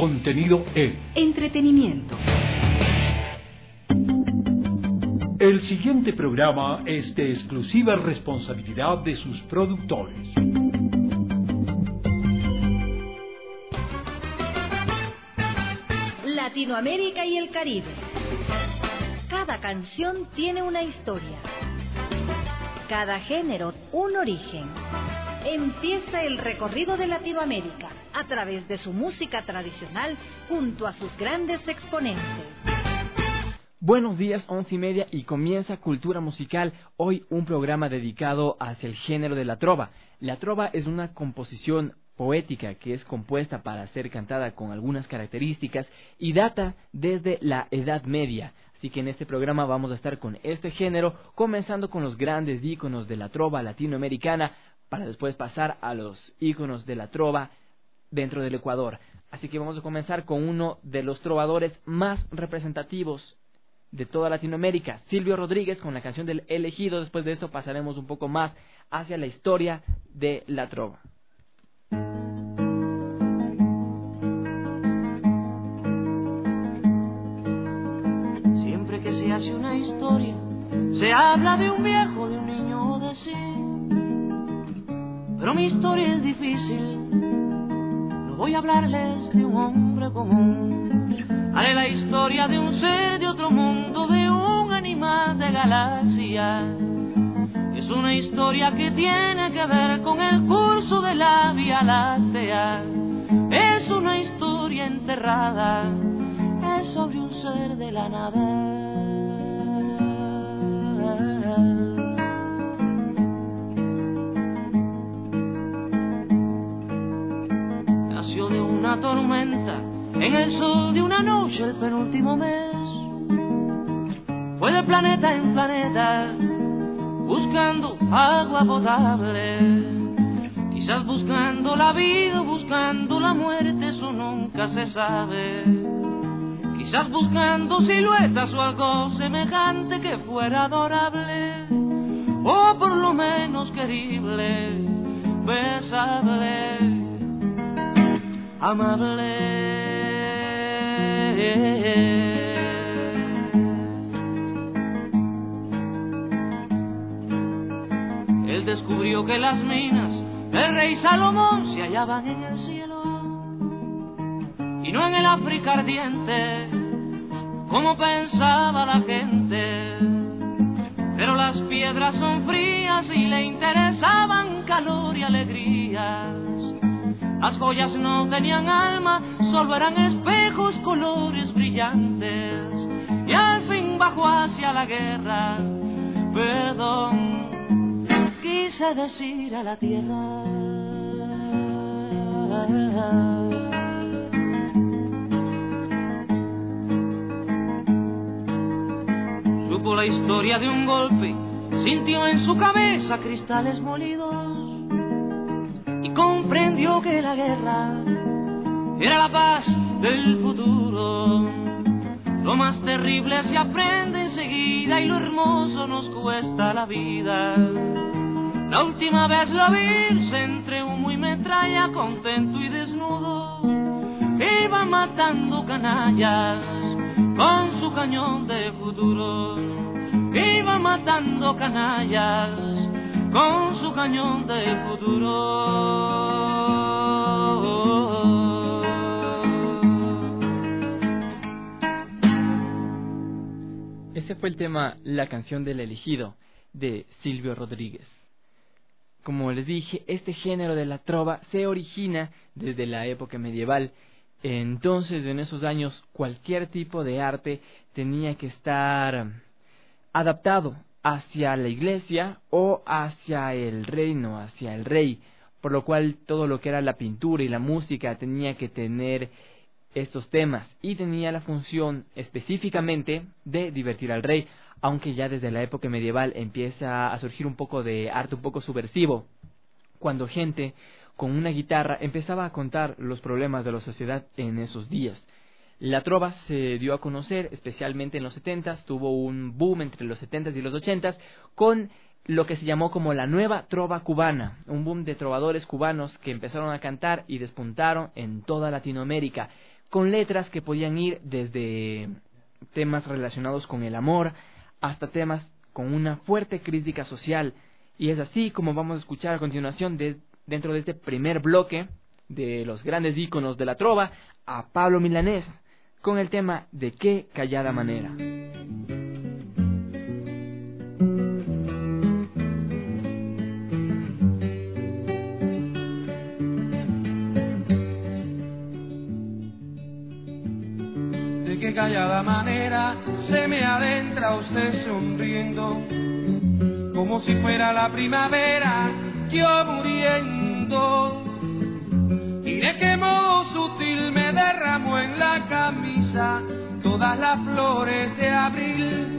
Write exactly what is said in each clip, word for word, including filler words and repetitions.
contenido en entretenimiento. El siguiente programa es de exclusiva responsabilidad de sus productores. Latinoamérica y el Caribe. Cada canción tiene una historia. Cada género un origen. Empieza el recorrido de Latinoamérica a través de su música tradicional junto a sus grandes exponentes. Buenos días, once y media, y comienza Cultura Musical. Hoy un programa dedicado hacia el género de la trova. La trova es una composición poética que es compuesta para ser cantada con algunas características y data desde la Edad Media. Así que en este programa vamos a estar con este género, comenzando con los grandes íconos de la trova latinoamericana, para después pasar a los íconos de la trova dentro del Ecuador. Así que vamos a comenzar con uno de los trovadores más representativos de toda Latinoamérica, Silvio Rodríguez, con la canción del Elegido. Después de esto pasaremos un poco más hacia la historia de la trova. Siempre que se hace una historia, se habla de un viejo, de un niño o de sí. Pero mi historia es difícil, no voy a hablarles de un hombre común. Haré la historia de un ser de otro mundo, de un animal de galaxia. Es una historia que tiene que ver con el curso de la Vía Láctea. Es una historia enterrada, es sobre un ser de la nada. Nació de una tormenta en el sol de una noche el penúltimo mes. Fue de planeta en planeta buscando agua potable. Quizás buscando la vida, buscando la muerte, eso nunca se sabe. Quizás buscando siluetas o algo semejante que fuera adorable, o por lo menos querible, besable, amable. Él descubrió que las minas del rey Salomón se hallaban en el cielo y no en el África ardiente, como pensaba la gente. Pero las piedras son frías y le interesaban calor y alegrías. Las joyas no tenían alma, solo eran espejos, colores brillantes. Y al fin bajó hacia la guerra, perdón, quise decir a la tierra. Supo la historia de un golpe, sintió en su cabeza cristales molidos y comprendió que la guerra era la paz del futuro. Lo más terrible se aprende enseguida y lo hermoso nos cuesta la vida. La última vez la vi entre humo y metralla, contento y desnudo, iba matando canallas con su cañón de futuro. Iba matando canallas con su cañón de futuro. Ese fue el tema La canción del Elegido, de Silvio Rodríguez. Como les dije, este género de la trova se origina desde la época medieval. Entonces, en esos años, cualquier tipo de arte tenía que estar adaptado hacia la iglesia o hacia el reino, hacia el rey, por lo cual todo lo que era la pintura y la música tenía que tener estos temas y tenía la función específicamente de divertir al rey, aunque ya desde la época medieval empieza a surgir un poco de arte un poco subversivo, cuando gente con una guitarra empezaba a contar los problemas de la sociedad en esos días. La trova se dio a conocer especialmente en los setentas, tuvo un boom entre los setentas y los ochentas con lo que se llamó como la nueva trova cubana, un boom de trovadores cubanos que empezaron a cantar y despuntaron en toda Latinoamérica. con letras que podían ir desde temas relacionados con el amor hasta temas con una fuerte crítica social. Y es así como vamos a escuchar a continuación de, dentro de este primer bloque de los grandes íconos de la trova a Pablo Milanés con el tema De qué callada manera. De qué callada manera se me adentra usted sonriendo, como si fuera la primavera, yo muriendo. Y de qué modo sutil me derramó en la camisa todas las flores de abril.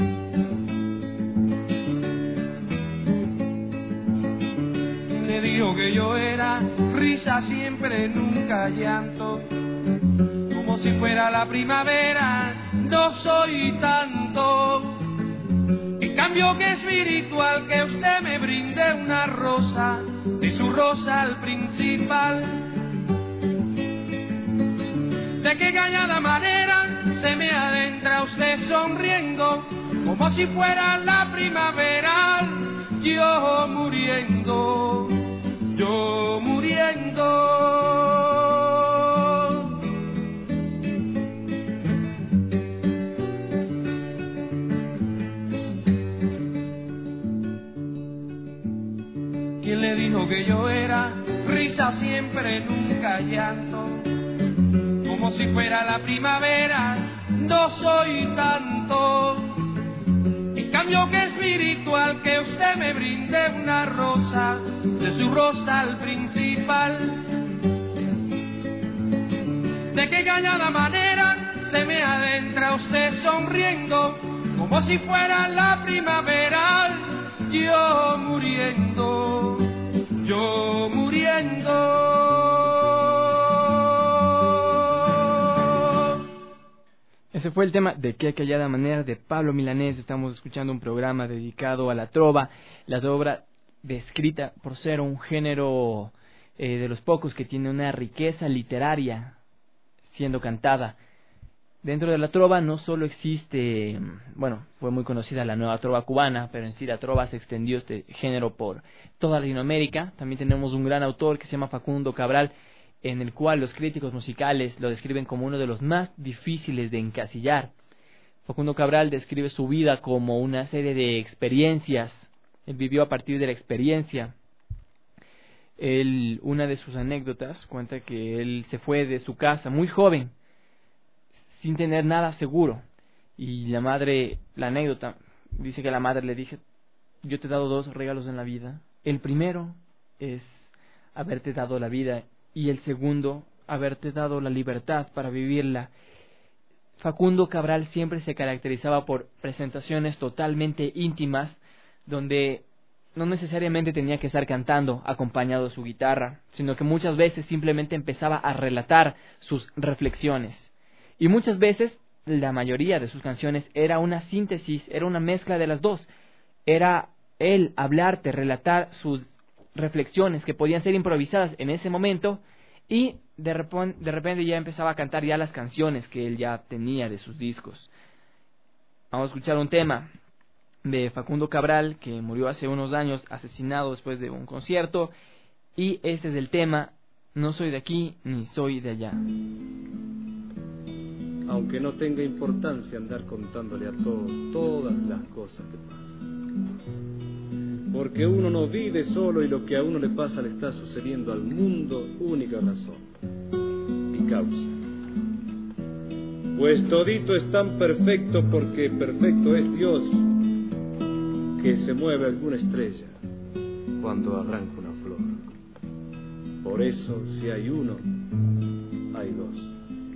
Le dijo que yo era risa siempre, nunca llanto, como si fuera la primavera, no soy tanto. En cambio que espiritual que usted me brinde una rosa, de su rosa al principal. De qué callada manera se me adentra usted sonriendo, como si fuera la primavera, yo muriendo, yo muriendo. ¿Quién le dijo que yo era risa siempre, nunca llanto, como si fuera la primavera, no soy tanto? En cambio que espiritual que usted me brinde una rosa, de su rosa al principal. De qué callada manera se me adentra usted sonriendo, como si fuera la primavera, yo muriendo, yo muriendo. Ese fue el tema De qué callada manera de Pablo Milanés. Estamos escuchando un programa dedicado a la trova, la trova descrita por ser un género eh, de los pocos que tiene una riqueza literaria siendo cantada. Dentro de la trova no solo existe, bueno, fue muy conocida la nueva trova cubana, pero en sí la trova se extendió este género por toda Latinoamérica. También tenemos un gran autor que se llama Facundo Cabral, en el cual los críticos musicales lo describen como uno de los más difíciles de encasillar. Facundo Cabral describe su vida como una serie de experiencias. Él vivió a partir de la experiencia. Él, una de sus anécdotas cuenta que él se fue de su casa muy joven, sin tener nada seguro. Y la madre, la anécdota, dice que la madre le dije, yo te he dado dos regalos en la vida. El primero es haberte dado la vida y el segundo, haberte dado la libertad para vivirla. Facundo Cabral siempre se caracterizaba por presentaciones totalmente íntimas, donde no necesariamente tenía que estar cantando acompañado de su guitarra, sino que muchas veces simplemente empezaba a relatar sus reflexiones. Y muchas veces, la mayoría de sus canciones era una síntesis, era una mezcla de las dos. Era él hablarte, relatar sus reflexiones que podían ser improvisadas en ese momento, y de repente, de repente ya empezaba a cantar ya las canciones que él ya tenía de sus discos. Vamos a escuchar un tema de Facundo Cabral, que murió hace unos años asesinado después de un concierto, y este es el tema No soy de aquí ni soy de allá. Aunque no tenga importancia andar contándole a todos todas las cosas que pasan, porque uno no vive solo y lo que a uno le pasa le está sucediendo al mundo, única razón y causa. Pues todito es tan perfecto porque perfecto es Dios, que se mueve alguna estrella cuando arranca una flor. Por eso si hay uno, hay dos.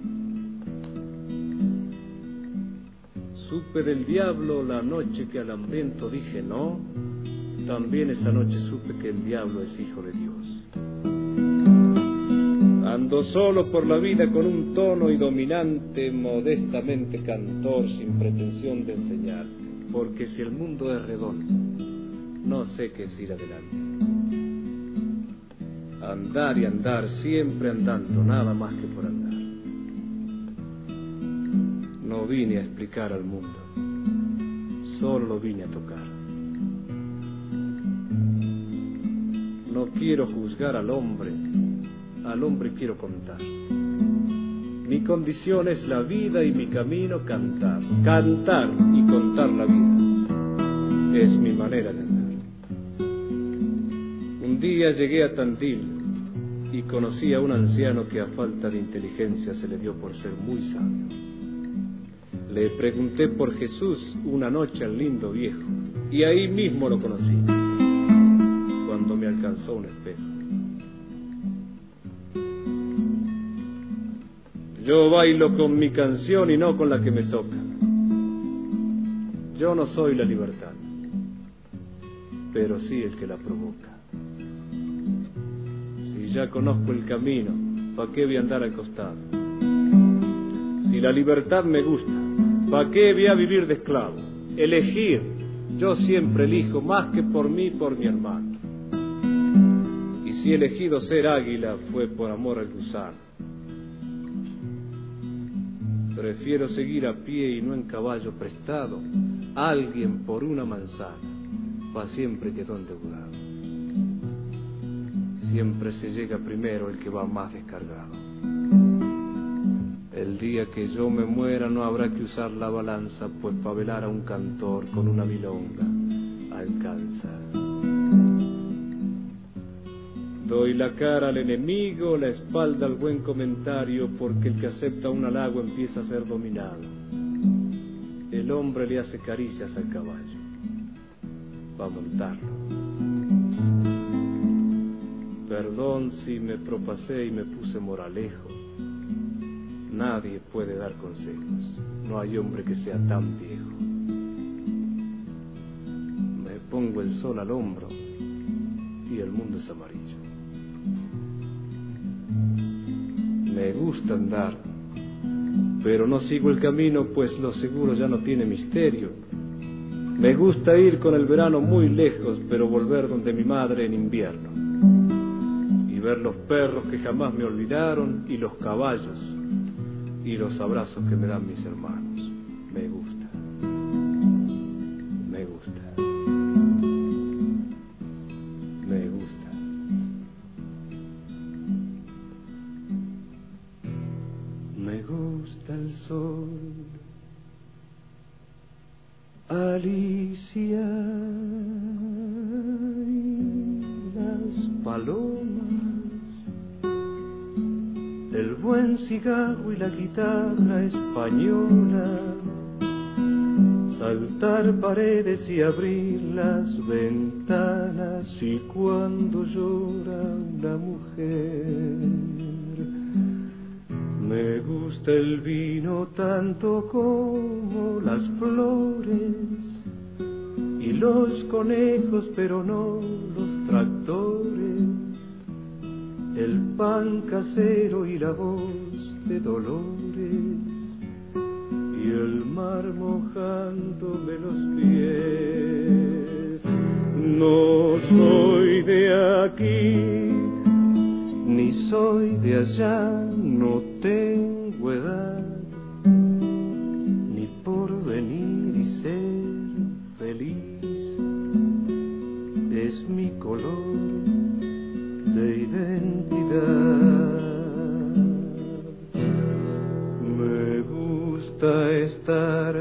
Supe del diablo la noche que al hambriento dije no, también esa noche supe que el diablo es hijo de Dios. Ando solo por la vida con un tono y dominante, modestamente cantor, sin pretensión de enseñar, porque si el mundo es redondo, no sé qué es ir adelante. Andar y andar, siempre andando, nada más que por andar. No vine a explicar al mundo, solo lo vine a tocar. No quiero juzgar al hombre, al hombre quiero contar. Mi condición es la vida y mi camino cantar. Cantar y contar la vida es mi manera de andar. Un día llegué a Tandil y conocí a un anciano que a falta de inteligencia se le dio por ser muy sabio. Le pregunté por Jesús una noche al lindo viejo y ahí mismo lo conocí, cuando me alcanzó un espejo. Yo bailo con mi canción y no con la que me toca. Yo no soy la libertad, pero sí el que la provoca. Si ya conozco el camino, ¿pa' qué voy a andar al costado? Si la libertad me gusta, ¿pa' qué voy a vivir de esclavo? Elegir, yo siempre elijo más que por mí, por mi hermano. Y si he elegido ser águila, fue por amor al gusano. Prefiero seguir a pie y no en caballo prestado, alguien por una manzana, pa' siempre quedó endeudado. Siempre se llega primero el que va más descargado. El día que yo me muera no habrá que usar la balanza, pues pa' velar a un cantor con una milonga alcanza. Doy la cara al enemigo, la espalda al buen comentario, porque el que acepta un halago empieza a ser dominado. El hombre le hace caricias al caballo pa' montarlo. Perdón si me propasé y me puse moralejo. Nadie puede dar consejos, no hay hombre que sea tan viejo. Me pongo el sol al hombro y el mundo es amarillo. Me gusta andar, pero no sigo el camino, pues lo seguro ya no tiene misterio. Me gusta ir con el verano muy lejos, pero volver donde mi madre en invierno. Y ver los perros que jamás me olvidaron, y los caballos, y los abrazos que me dan mis hermanos. Me gusta, me gusta, me gusta. Me gusta el sol, Alicia, y las palomas, el buen cigarro y la guitarra española, saltar paredes y abrir las ventanas, y cuando llora una mujer. Me gusta el vino tanto como las flores y los conejos, pero no los tractores, el pan casero y la voz de Dolores, y el mar mojándome los pies. No soy de aquí, ni soy de allá, no tengo edad, ni por venir y ser feliz. Es mi color de identidad. Me gusta estar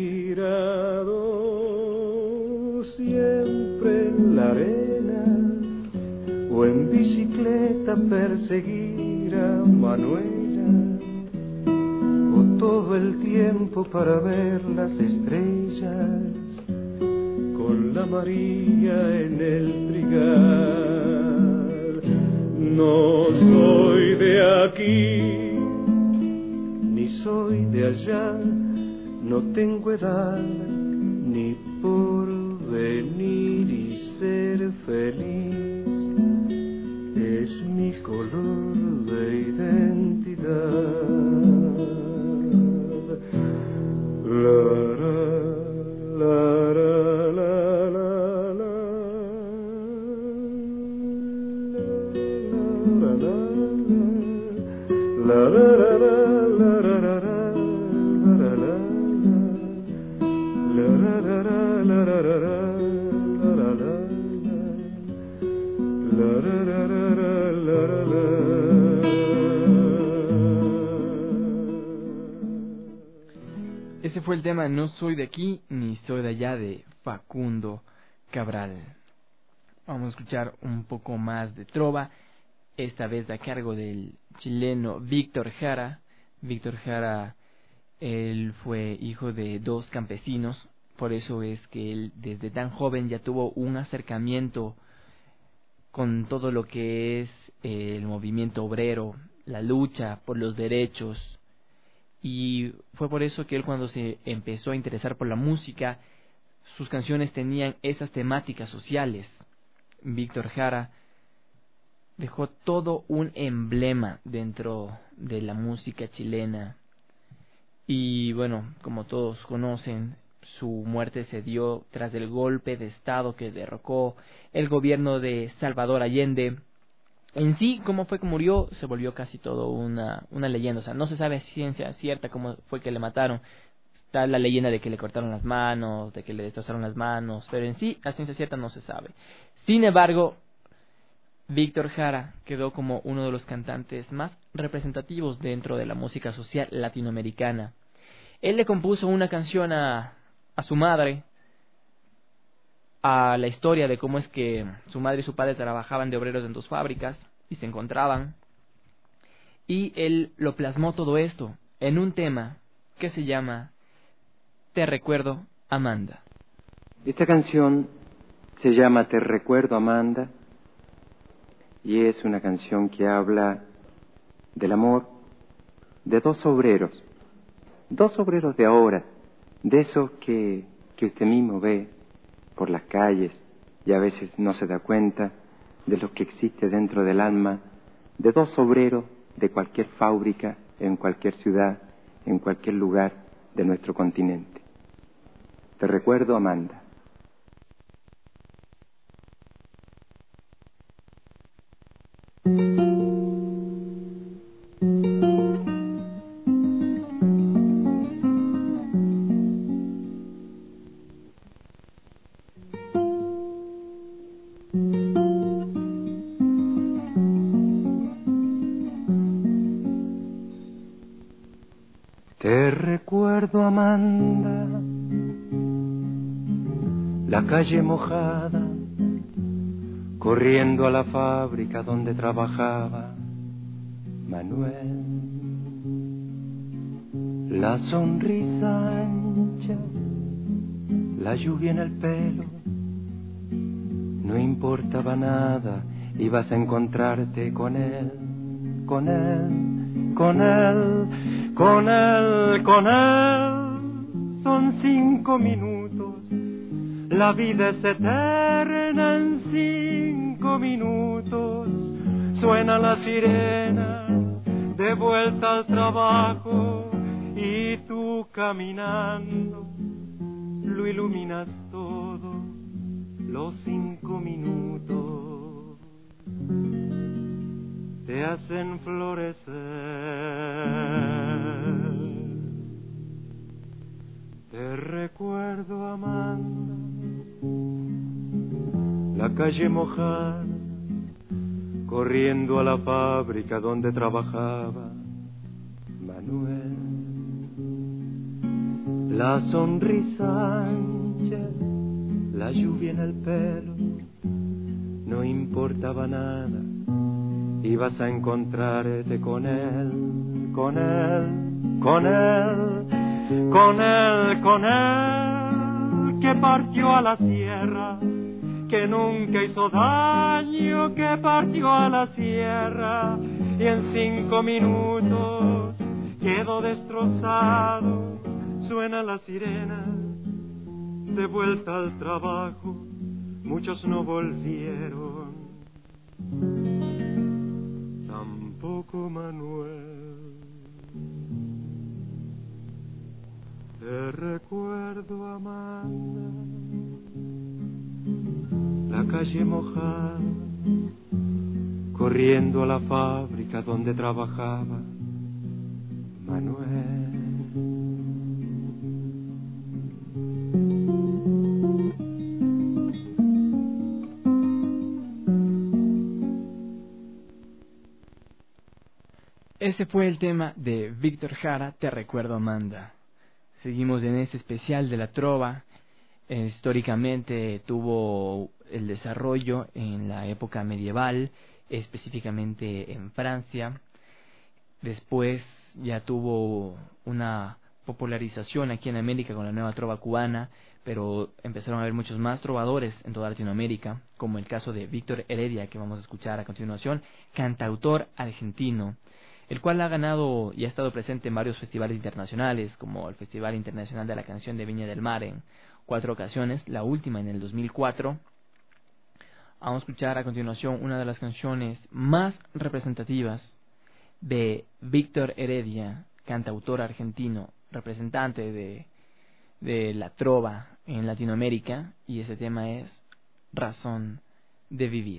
tirado siempre en la arena, o en bicicleta perseguir a Manuela, o todo el tiempo para ver las estrellas con la María en el trigal. No soy de aquí, ni soy de allá, no tengo edad, ni por venir y ser feliz. Es mi color de identidad. La, la, la, la, la, la, la, la, la, la, la, la, la, la, la, la, la. Ese fue el tema No soy de aquí ni soy de allá de Facundo Cabral. Vamos a escuchar un poco más de trova, esta vez a cargo del chileno Víctor Jara. Víctor Jara, él fue hijo de dos campesinos, por eso es que él desde tan joven ya tuvo un acercamiento con todo lo que es el movimiento obrero, la lucha por los derechos, y fue por eso que él, cuando se empezó a interesar por la música, sus canciones tenían esas temáticas sociales. Víctor Jara dejó todo un emblema dentro de la música chilena. Y bueno, como todos conocen, su muerte se dio tras del golpe de Estado que derrocó el gobierno de Salvador Allende. En sí, cómo fue que murió, se volvió casi todo una, una leyenda. O sea, no se sabe a ciencia cierta cómo fue que le mataron. Está la leyenda de que le cortaron las manos, de que le destrozaron las manos, pero en sí, a ciencia cierta no se sabe. Sin embargo, Víctor Jara quedó como uno de los cantantes más representativos dentro de la música social latinoamericana. Él le compuso una canción a, a su madre, a la historia de cómo es que su madre y su padre trabajaban de obreros en dos fábricas y se encontraban, y él lo plasmó todo esto en un tema que se llama Te recuerdo, Amanda. Esta canción se llama Te recuerdo, Amanda, y es una canción que habla del amor de dos obreros, dos obreros de ahora, de esos que, que usted mismo ve por las calles y a veces no se da cuenta de lo que existe dentro del alma de dos obreros de cualquier fábrica, en cualquier ciudad, en cualquier lugar de nuestro continente. Te recuerdo, Amanda. Te recuerdo, Amanda, la calle mojada, corriendo a la fábrica donde trabajaba Manuel. La sonrisa ancha, la lluvia en el pelo, no importaba nada, ibas a encontrarte con él, con él, con él. Con él, con él, son cinco minutos, la vida es eterna en cinco minutos. Suena la sirena de vuelta al trabajo y tú caminando lo iluminas todo, los cinco minutos te hacen florecer. Te recuerdo, Amanda, la calle mojada, corriendo a la fábrica donde trabajaba Manuel. La sonrisa ancha, la lluvia en el pelo, no importaba nada, ibas a encontrarte con él, con él, con él, con él, con él, que partió a la sierra, que nunca hizo daño, que partió a la sierra, y en cinco minutos quedó destrozado. Suena la sirena de vuelta al trabajo, muchos no volvieron, tampoco Manuel. Te recuerdo, Amanda, la calle mojada, corriendo a la fábrica donde trabajaba Manuel. Ese fue el tema de Víctor Jara, Te recuerdo, Amanda. Seguimos en este especial de la trova. Eh, históricamente tuvo el desarrollo en la época medieval, específicamente en Francia. Después ya tuvo una popularización aquí en América con la nueva trova cubana, pero empezaron a haber muchos más trovadores en toda Latinoamérica, como el caso de Víctor Heredia, que vamos a escuchar a continuación, cantautor argentino, el cual ha ganado y ha estado presente en varios festivales internacionales, como el Festival Internacional de la Canción de Viña del Mar en cuatro ocasiones, la última en el dos mil cuatro. Vamos a escuchar a continuación una de las canciones más representativas de Víctor Heredia, cantautor argentino, representante de, de la trova en Latinoamérica, y ese tema es Razón de Vivir.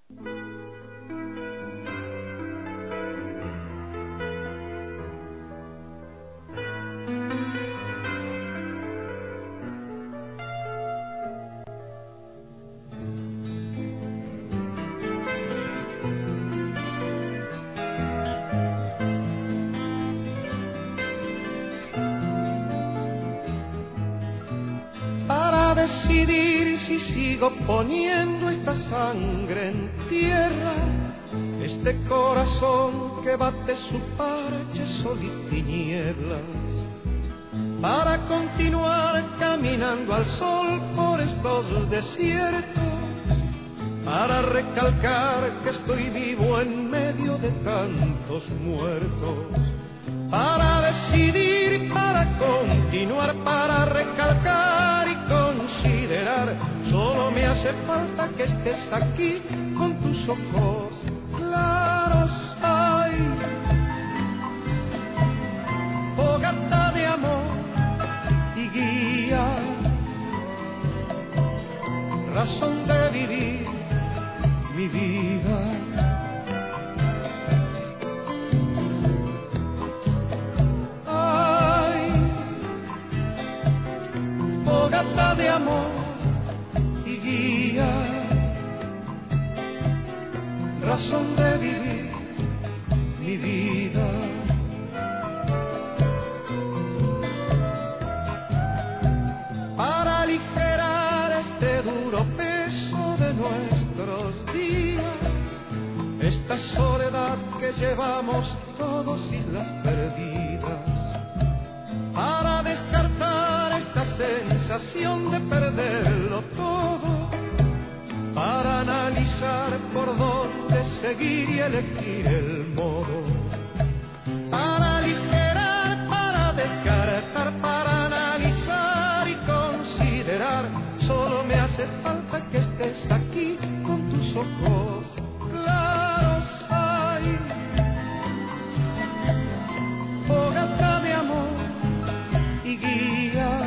Decidir si sigo poniendo esta sangre en tierra, este corazón que bate su parche sol y tinieblas, para continuar caminando al sol por estos desiertos, para recalcar que estoy vivo en medio de tantos muertos, para decidir, para continuar, para recalcar y considerar. Solo me hace falta que estés aquí con tus ojos claros. Ay, fogata de amor y guía, razón de vivir mi vida. Fogata de amor y guía, razón de vivir mi vida. Para aligerar este duro peso de nuestros días, esta soledad que llevamos todos islas perdidas, para descartar esta sensación de perderlo todo, para analizar por dónde seguir y elegir el modo, para aligerar, para descartar, para analizar y considerar. Solo me hace falta que estés aquí con tus ojos claros. Ay, fogata de amor y guía,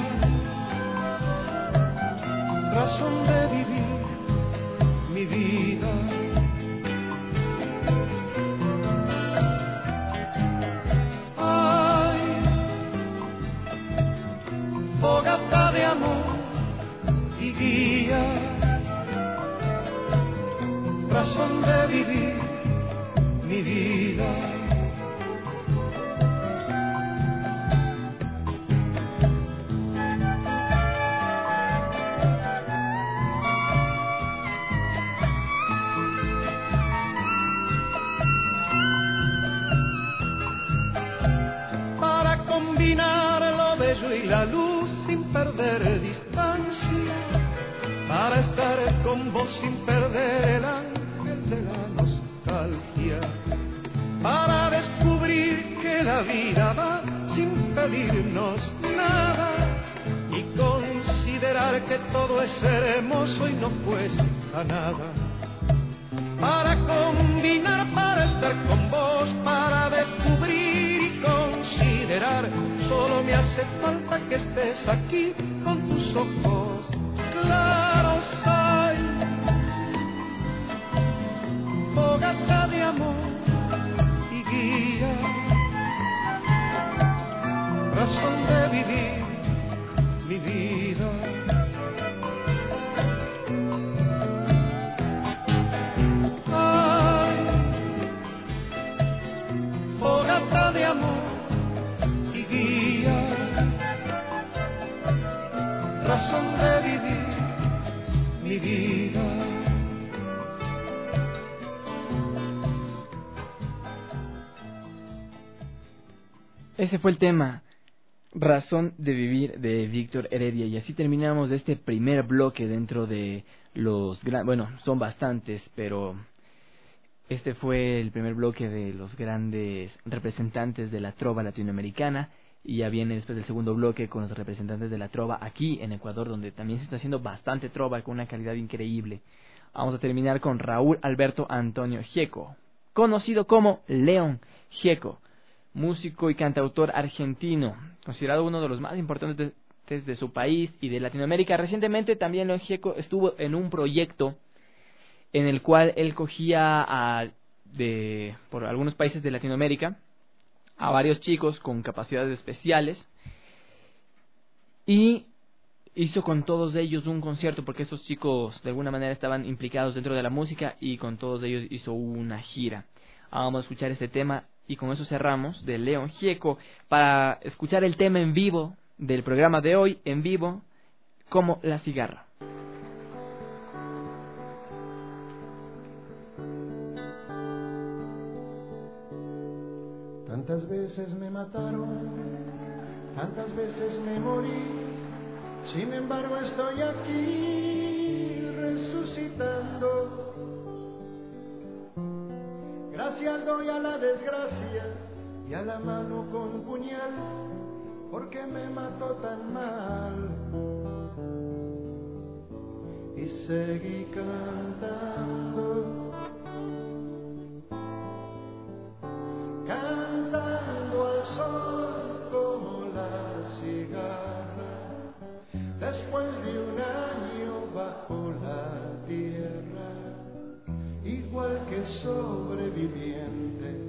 razón de vivir mi vida. Ay, fogata de amor y guía, razón de vivir mi vida. Y la luz sin perder distancia, para estar con vos sin perder el ángel de la nostalgia, para descubrir que la vida va sin pedirnos nada y considerar que todo es hermoso y no cuesta nada, para combinar, para estar con vos, para descubrir y considerar. Solo me hace falta que estés aquí con tus ojos claros. Ay, fogata de amor y guía, razón de vivir mi vida. Ay, fogata de amor y guía, razón de vivir mi vida. Ese fue el tema, Razón de Vivir, de Víctor Heredia. Y así terminamos este primer bloque dentro de los grandes, bueno, son bastantes, pero este fue el primer bloque de los grandes representantes de la trova latinoamericana. Y ya viene después del segundo bloque con los representantes de la trova aquí en Ecuador, donde también se está haciendo bastante trova con una calidad increíble. Vamos a terminar con Raúl Alberto Antonio Gieco, conocido como León Gieco, músico y cantautor argentino, considerado uno de los más importantes de, de su país y de Latinoamérica. Recientemente también León Gieco estuvo en un proyecto en el cual él cogía a, de, por algunos países de Latinoamérica a varios chicos con capacidades especiales y hizo con todos ellos un concierto, porque estos chicos de alguna manera estaban implicados dentro de la música, y con todos ellos hizo una gira. Vamos a escuchar este tema y con eso cerramos, de León Gieco, para escuchar el tema en vivo del programa de hoy, en vivo, como la cigarra. Tantas veces me mataron, tantas veces me morí, sin embargo estoy aquí resucitando. Gracias doy a la desgracia y a la mano con puñal, porque me mató tan mal. Y seguí cantando, cantando al sol como la cigarra, después de un año bajo la tierra, igual que sobreviviente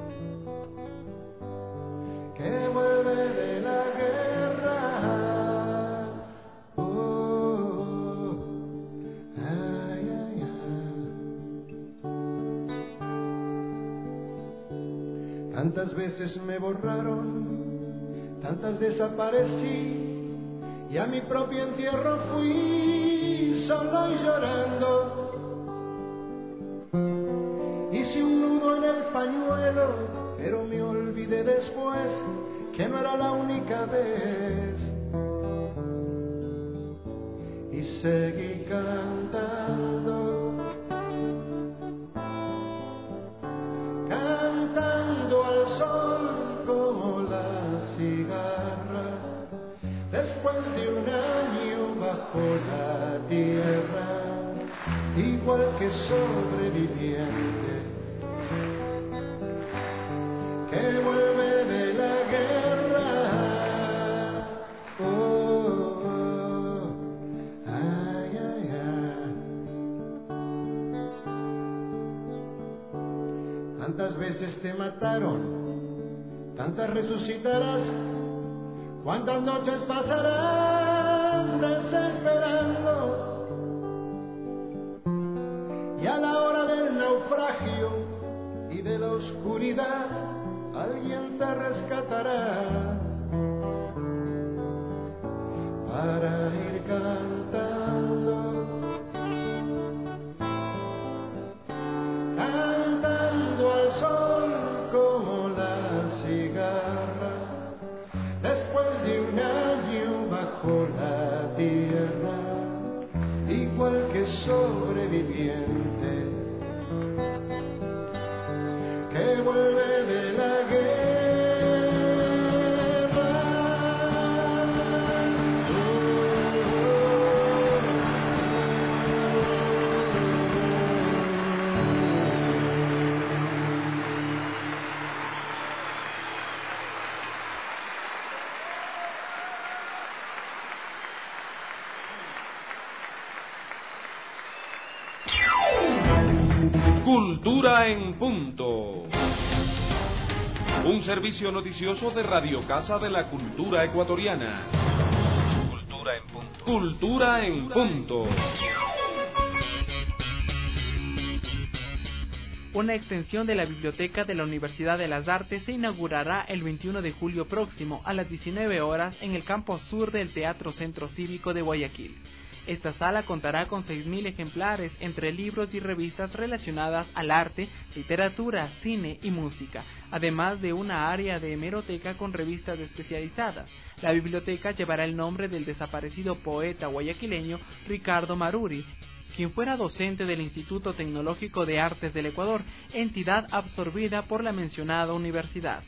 que vuelve de la guerra. Oh, ay, ay, ay. Tantas veces me borraron, tantas desaparecí, y a mi propio entierro fui solo y llorando. Hice un nudo en el pañuelo, pero me olvidé después que no era la única vez. Y seguí cantando, cantando al sol como la cigarra, después de un año bajo la tierra, igual que sobreviviente que vuelve de la guerra. Oh, oh, ay, ay, ay. Tantas veces te mataron, tantas resucitarás, cuántas noches pasarás desesperando. Y a la hora del naufragio y de la oscuridad, alguien te rescatará para ir cantando, cantando al sol como la cigarra, después de un año bajo la tierra, igual que sobreviviente que vuelve de la guerra. Cultura en punto. Un servicio noticioso de Radio Casa de la Cultura Ecuatoriana. Cultura en punto. Cultura en punto. una extensión de la biblioteca de la Universidad de las Artes se inaugurará el veintiuno de julio próximo a las diecinueve horas en el campo sur del Teatro Centro Cívico de Guayaquil. Esta sala contará con seis mil ejemplares entre libros y revistas relacionadas al arte, literatura, cine y música, además de una área de hemeroteca con revistas especializadas. La biblioteca llevará el nombre del desaparecido poeta guayaquileño Ricardo Maruri, quien fuera docente del Instituto Tecnológico de Artes del Ecuador, entidad absorbida por la mencionada universidad.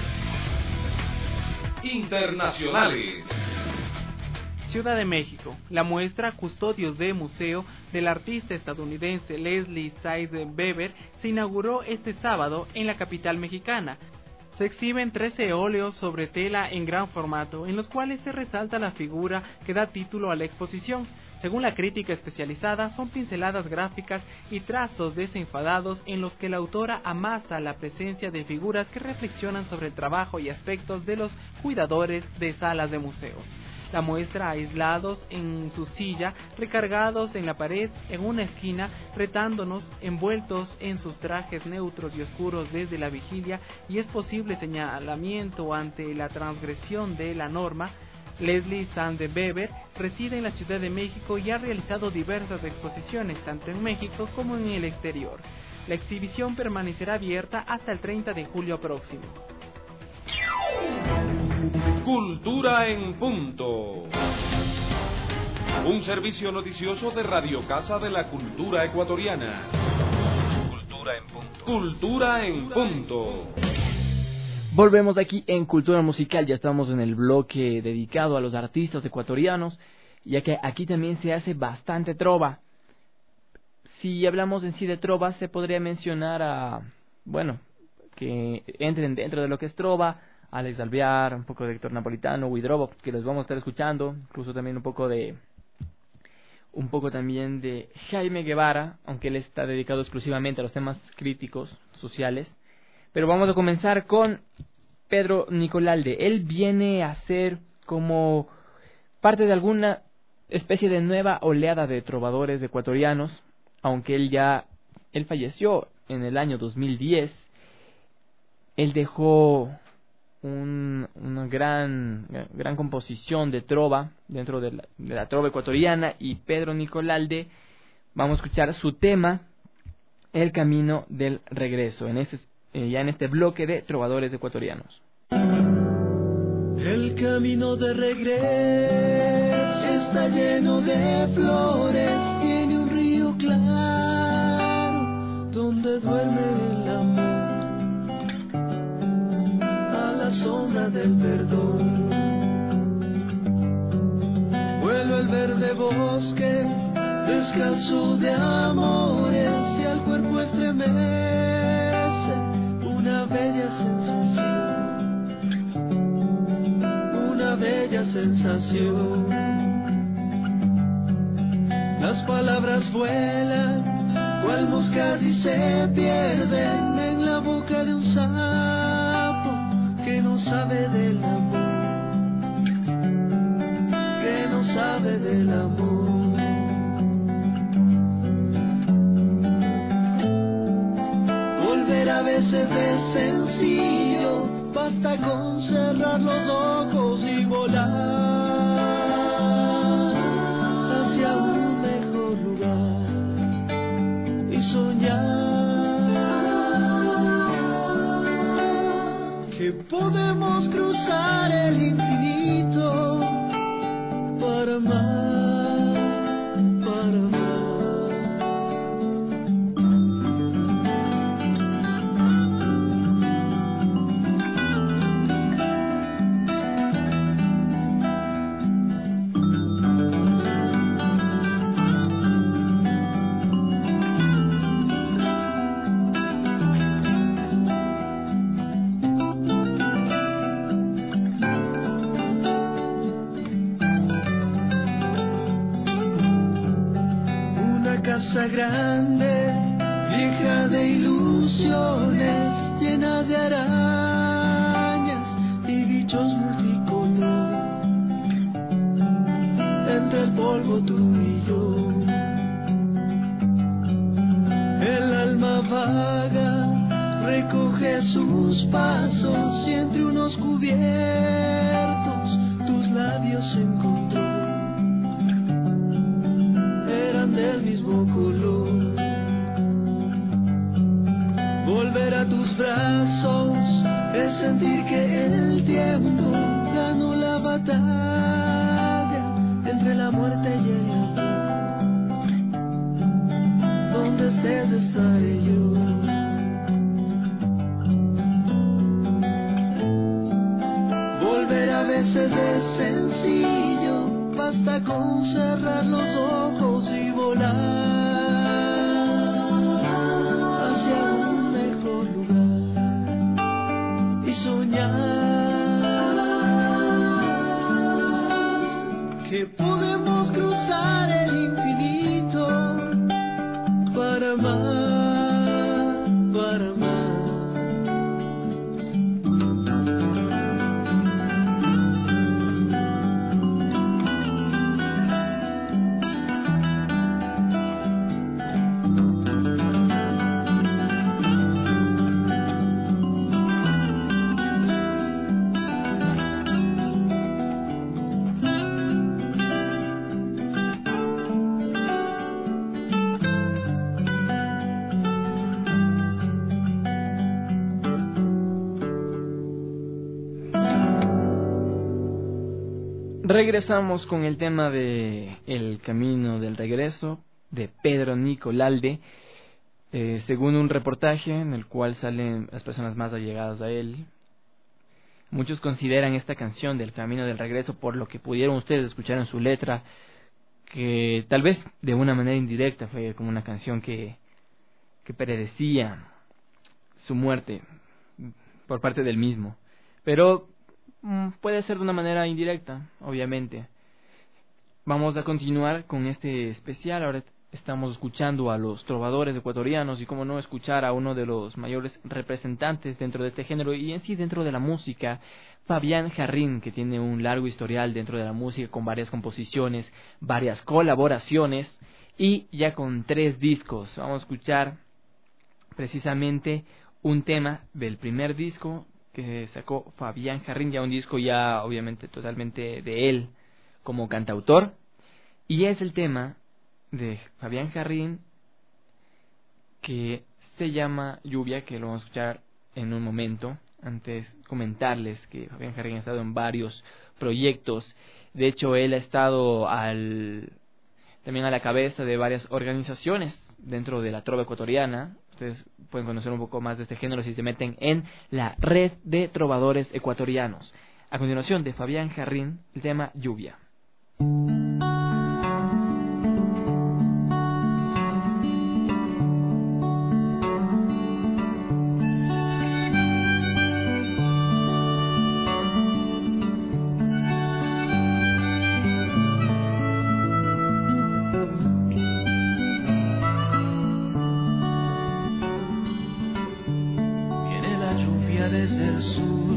Internacionales. Ciudad de México. La muestra Custodios de Museo del artista estadounidense Leslie Seidenberger se inauguró este sábado en la capital mexicana. Se exhiben trece óleos sobre tela en gran formato, en los cuales se resalta la figura que da título a la exposición. Según la crítica especializada, son pinceladas gráficas y trazos desenfadados en los que la autora amasa la presencia de figuras que reflexionan sobre el trabajo y aspectos de los cuidadores de salas de museos. La muestra aislados en su silla, recargados en la pared, en una esquina, retándonos, envueltos en sus trajes neutros y oscuros desde la vigilia, y es posible señalamiento ante la transgresión de la norma. Leslie Seidenberger reside en la Ciudad de México y ha realizado diversas exposiciones, tanto en México como en el exterior. La exhibición permanecerá abierta hasta el treinta de julio próximo. Cultura en punto. Un servicio noticioso de Radio Casa de la Cultura Ecuatoriana. Cultura en punto. Cultura en punto. Volvemos aquí en Cultura Musical, ya estamos en el bloque dedicado a los artistas ecuatorianos, ya que aquí también se hace bastante trova. Si hablamos en sí de trova, se podría mencionar a, bueno, que entren dentro de lo que es trova, Alex Alvear, un poco de Héctor Napolitano, Huidrobo, que los vamos a estar escuchando, incluso también un poco de un poco también de Jaime Guevara, aunque él está dedicado exclusivamente a los temas críticos, sociales. Pero vamos a comenzar con Pedro Nicolalde. Él viene a ser como parte de alguna especie de nueva oleada de trovadores ecuatorianos, aunque él ya él falleció en el año dos mil diez. Él dejó Un, una gran gran composición de trova dentro de la, de la trova ecuatoriana, y Pedro Nicolalde, vamos a escuchar su tema El Camino del Regreso en este, eh, ya en este bloque de trovadores ecuatorianos. El camino de regreso está lleno de flores, tiene un río claro donde duerme el amor, sombra del perdón. Vuelo el verde bosque descalzo de amores, y al cuerpo estremece una bella sensación, una bella sensación. Las palabras vuelan cual moscas y se pierden en la boca de un sapo que no sabe del amor, que no sabe del amor. Volver a veces es sencillo, basta con cerrar los ojos y volar hacia un mejor lugar y soñar que podemos cruzar el infinito para amar, para amar. Casa grande, vieja de ilusiones, llena de arañas y bichos multicolor. Entre el polvo tú y yo, el alma vaga de sus pasos y entre unos cubiertos tus labios encontró. Eran del mismo color. Volver a tus brazos es sentir que el tiempo ganó la batalla entre la muerte y el amor. Donde estés estaré yo. Volver a veces es sencillo, basta con cerrar los ojos y volar hacia un mejor lugar y soñar que podemos cruzar el infinito para amar, para amar. Regresamos con el tema de El Camino del Regreso de Pedro Nicolalde, eh, según un reportaje en el cual salen las personas más allegadas a él. Muchos consideran esta canción del Camino del Regreso, por lo que pudieron ustedes escuchar en su letra, que tal vez de una manera indirecta fue como una canción que, que predecía su muerte por parte del mismo, pero puede ser de una manera indirecta, obviamente. Vamos a continuar con este especial. Ahora estamos escuchando a los trovadores ecuatorianos y cómo no escuchar a uno de los mayores representantes dentro de este género y en sí dentro de la música, Fabián Jarrín, que tiene un largo historial dentro de la música con varias composiciones, varias colaboraciones y ya con tres discos. Vamos a escuchar precisamente un tema del primer disco que sacó Fabián Jarrín, ya un disco ya obviamente totalmente de él como cantautor, y es el tema de Fabián Jarrín que se llama Lluvia, que lo vamos a escuchar en un momento. Antes comentarles que Fabián Jarrín ha estado en varios proyectos, de hecho él ha estado al también a la cabeza de varias organizaciones dentro de la trova ecuatoriana. Ustedes pueden conocer un poco más de este género si se meten en la red de trovadores ecuatorianos. A continuación, de Fabián Jarrín, el tema Lluvia. Desde el sur,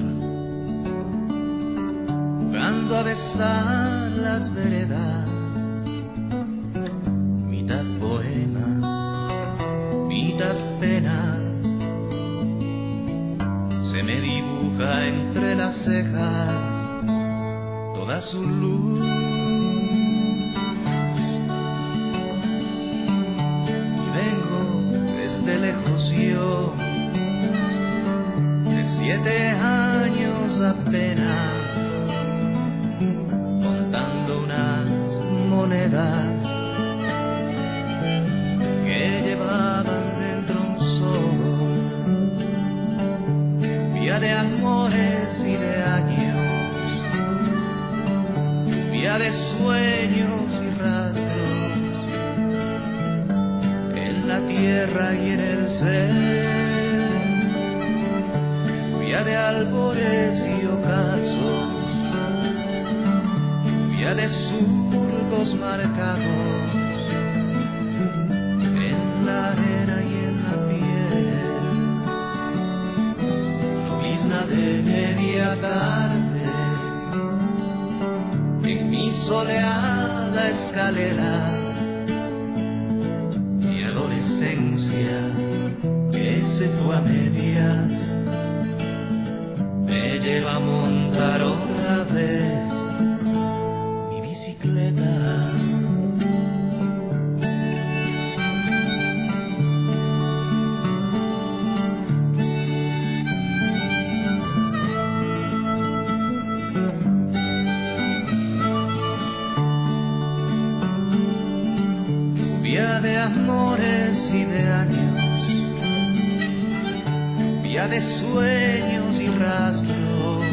jugando a besar las veredas, mitad poema, mitad pena, se me dibuja entre las cejas toda su luz, y vengo desde lejos yo, siete años apenas, contando unas monedas que llevaban dentro un sol, lluvia de amores y de años, lluvia de sueños y rastros, en la tierra y en el ser, de albores y ocasos, lluvia de surcos marcados en la arena y en la piel, llovizna de media tarde en mi soleada escalera, mi adolescencia que se fue a medias lleva a montar otra vez mi bicicleta. Lluvia de amores y de años, lluvia de sueños y rastros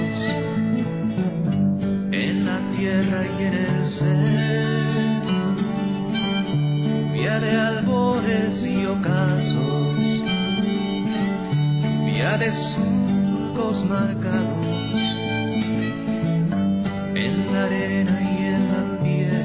en la tierra y en el ser, lluvia de albores y ocasos, lluvia de surcos marcados en la arena y en la piel.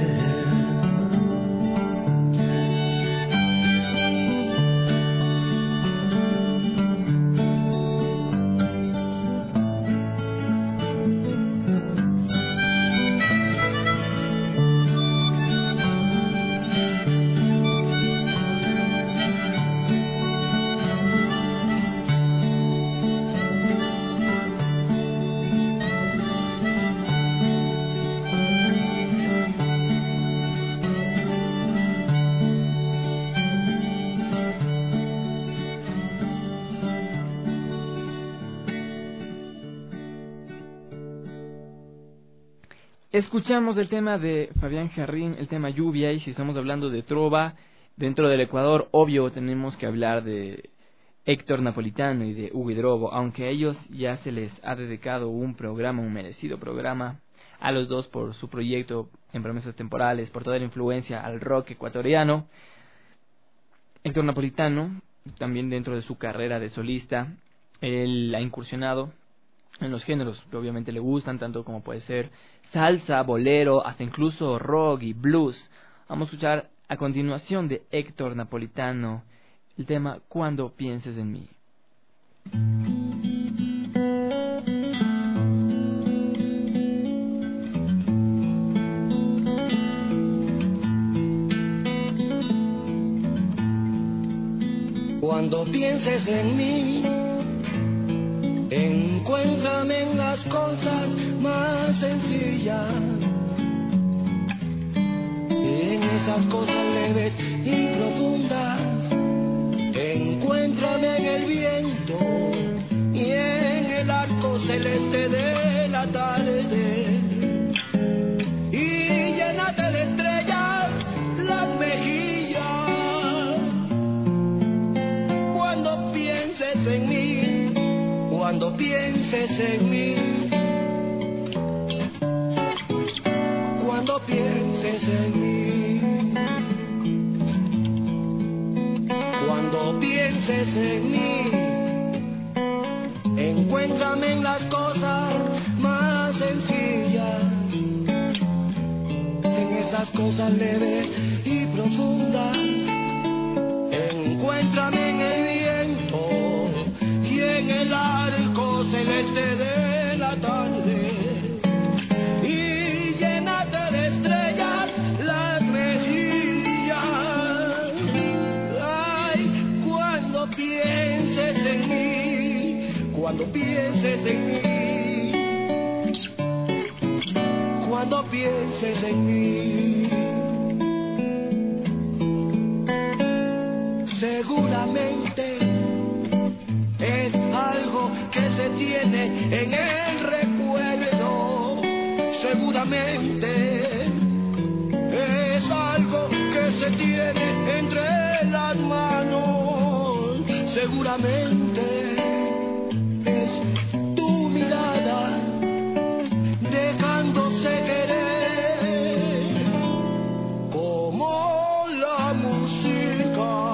Escuchamos el tema de Fabián Jarrín, el tema Lluvia, y si estamos hablando de trova, dentro del Ecuador, obvio, tenemos que hablar de Héctor Napolitano y de Hugo Hidrobo, aunque a ellos ya se les ha dedicado un programa, un merecido programa, a los dos por su proyecto en Promesas Temporales, por toda la influencia al rock ecuatoriano. Héctor Napolitano, también dentro de su carrera de solista, él ha incursionado en los géneros que obviamente le gustan, tanto como puede ser salsa, bolero, hasta incluso rock y blues. Vamos a escuchar a continuación de Héctor Napolitano el tema Cuando pienses en mí. Cuando pienses en mí, encuéntrame en las cosas más sencillas, en esas cosas leves y profundas. Encuéntrame en el viento y en el arco celeste de la tarde, y llénate de estrellas las mejillas. Cuando pienses en mí, cuando pienses en mí, cuando pienses en mí, cuando pienses en mí, encuéntrame en las cosas más sencillas, en esas cosas leves y profundas. Encuéntrame en el viento y en el arco celeste de la tarde, y llénate de estrellas las mejillas. Ay, cuando pienses en mí, cuando pienses en mí, cuando pienses en mí, seguramente es algo que se tiene en el recuerdo, seguramente es algo que se tiene entre las manos, seguramente es tu mirada dejándose querer como la música.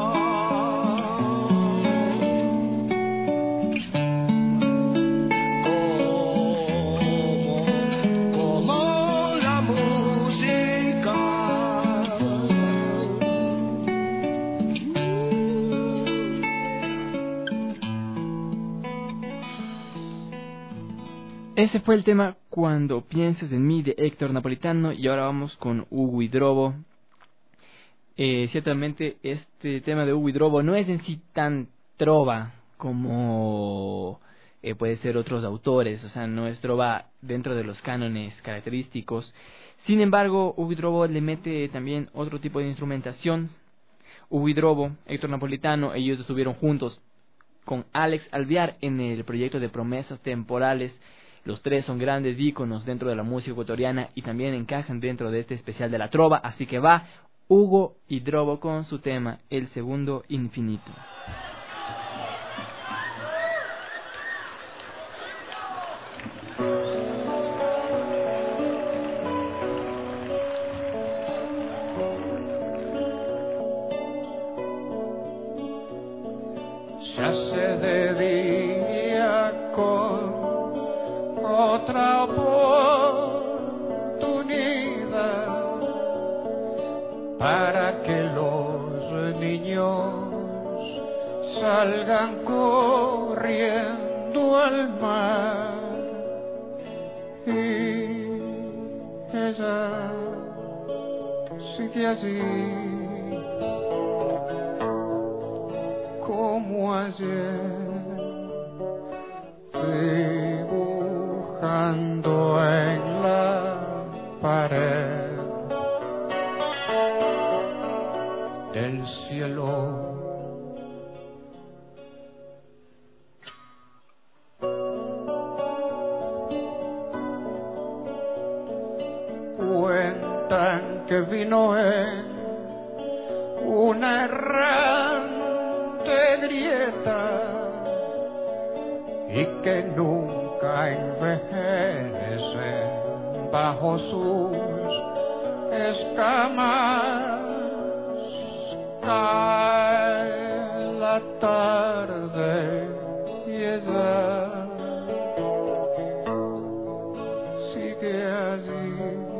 Ese fue el tema Cuando pienses en mí de Héctor Napolitano, y ahora vamos con Hugo Hidrobo. Eh, ciertamente este tema de Hugo Hidrobo no es en sí tan trova como eh, puede ser otros autores, o sea, no es trova dentro de los cánones característicos. Sin embargo, Hugo y Drobo le mete también otro tipo de instrumentación. Hugo y Drobo, Héctor Napolitano, ellos estuvieron juntos con Alex Alvear en el proyecto de Promesas Temporales. Los tres son grandes íconos dentro de la música ecuatoriana y también encajan dentro de este especial de la trova, así que va Hugo y Drobo con su tema El Segundo Infinito. Se hace de día con otra oportunidad para que los niños salgan corriendo al mar y ella sigue así como ayer, dibujando en la pared del cielo. Cuentan que vino en una errante grieta y que nunca envejece bajo sus escamas. Cae la tarde y ella sigue allí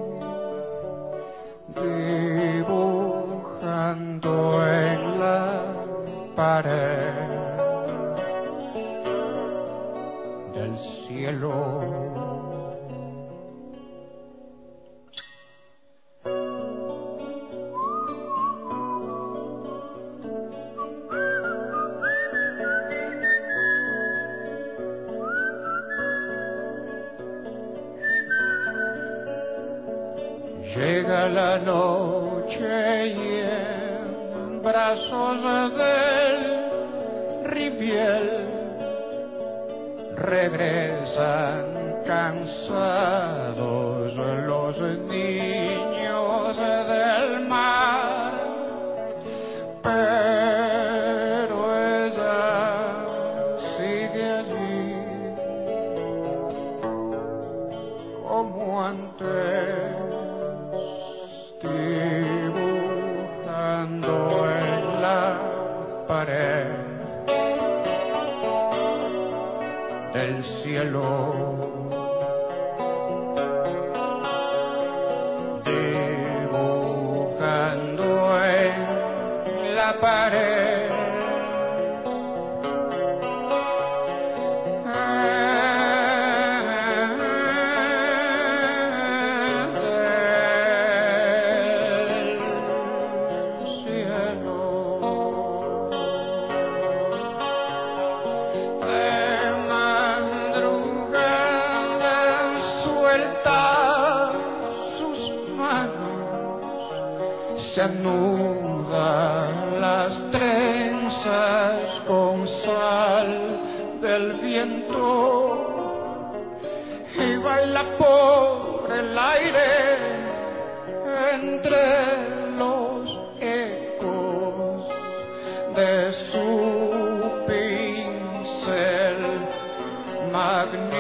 dibujando en la pared del cielo. Llega la noche y en brazos del ripiel regresan cansados los niños del mar, pero ella sigue allí como antes, dibujando en la pared del cielo, dibujando en la pared se anudan las trenzas con sal del viento y baila por el aire entre los ecos de su pincel magnífico.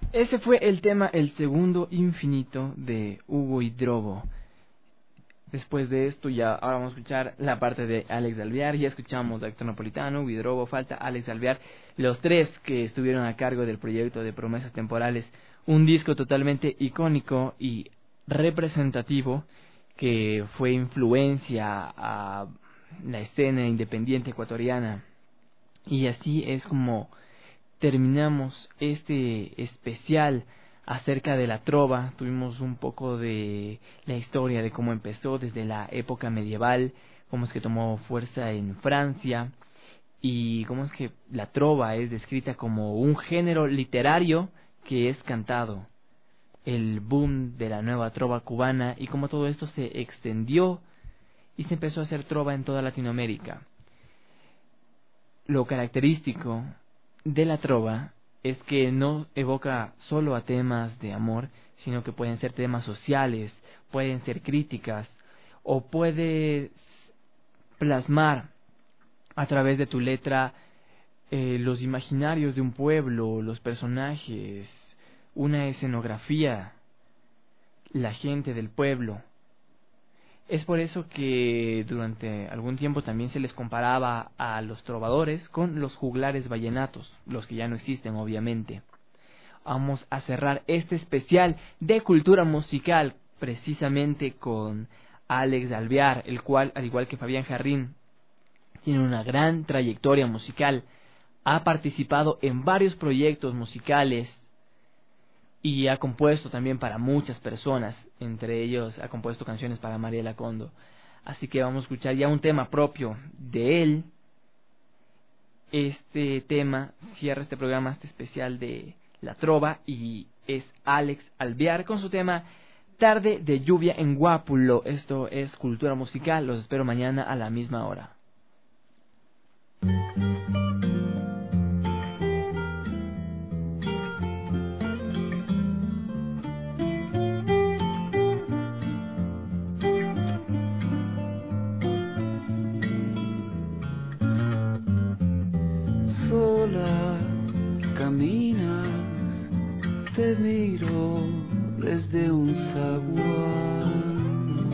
Ese fue el tema El Segundo Infinito de Hugo Hidrobo. Después de esto ya ahora vamos a escuchar la parte de Alex Alvear. Ya escuchamos a Héctor Napolitano, Hugo Hidrobo, falta Alex Alvear, los tres que estuvieron a cargo del proyecto de Promesas Temporales, un disco totalmente icónico y representativo que fue influencia a la escena independiente ecuatoriana. Y así es como terminamos este especial acerca de la trova. Tuvimos un poco de la historia de cómo empezó desde la época medieval, cómo es que tomó fuerza en Francia y cómo es que la trova es descrita como un género literario que es cantado, el boom de la nueva trova cubana y cómo todo esto se extendió y se empezó a hacer trova en toda Latinoamérica. Lo característico de la trova es que no evoca solo a temas de amor, sino que pueden ser temas sociales, pueden ser críticas, o puedes plasmar a través de tu letra eh, los imaginarios de un pueblo, los personajes, una escenografía, la gente del pueblo. Es por eso que durante algún tiempo también se les comparaba a los trovadores con los juglares vallenatos, los que ya no existen obviamente. Vamos a cerrar este especial de cultura musical precisamente con Alex Alvear, el cual, al igual que Fabián Jarrín, tiene una gran trayectoria musical, ha participado en varios proyectos musicales y ha compuesto también para muchas personas, entre ellos ha compuesto canciones para Mariela Condo. Así que vamos a escuchar ya un tema propio de él. Este tema cierra este programa, este especial de la trova, y es Alex Alvear con su tema Tarde de Lluvia en Guápulo. Esto es Cultura Musical, los espero mañana a la misma hora. Sola caminas, te miro desde un zaguán,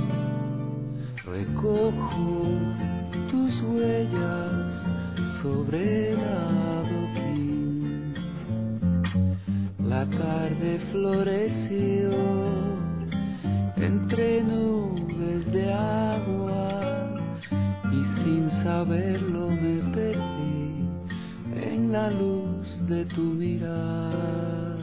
recojo tus huellas sobre el adoquín. La tarde floreció entre nubes de agua y sin saberlo me perdí en la luz de tu mirar.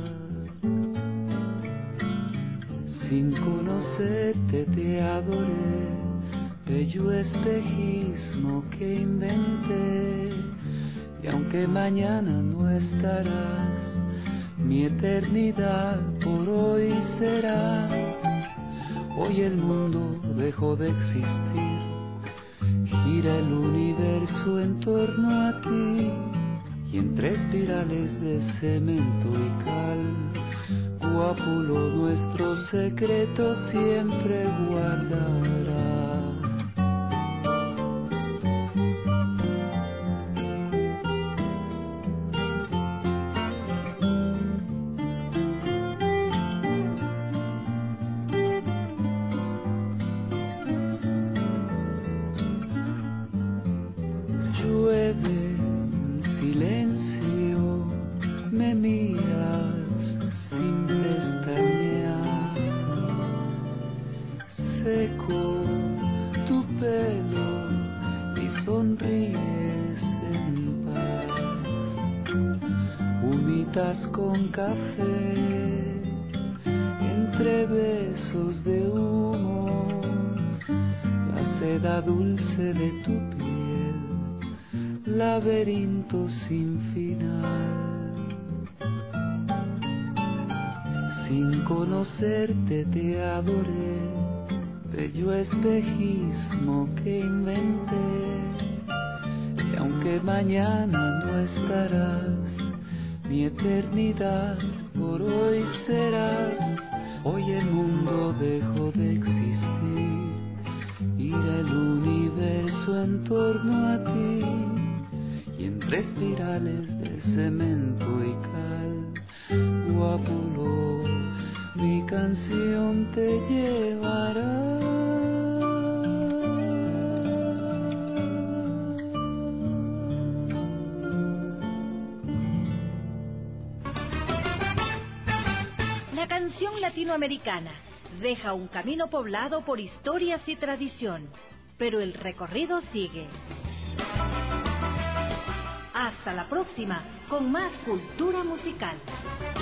Sin conocerte te adoré, bello espejismo que inventé, y aunque mañana no estarás, mi eternidad por hoy será. Hoy el mundo dejó de existir, gira el universo en torno a ti, y entre espirales de cemento y cal, Guápulo nuestro secreto siempre guardará. Con café, entre besos de humo, la seda dulce de tu piel, laberinto sin final. Sin conocerte te adoré, bello espejismo que inventé, y aunque mañana no estarás, mi eternidad por hoy serás. Hoy el mundo dejó de existir, gira el universo en torno a ti, y entre espirales de cemento y cal, Guápulo, mi canción te llevará. La canción latinoamericana deja un camino poblado por historias y tradición, pero el recorrido sigue. Hasta la próxima, con más cultura musical.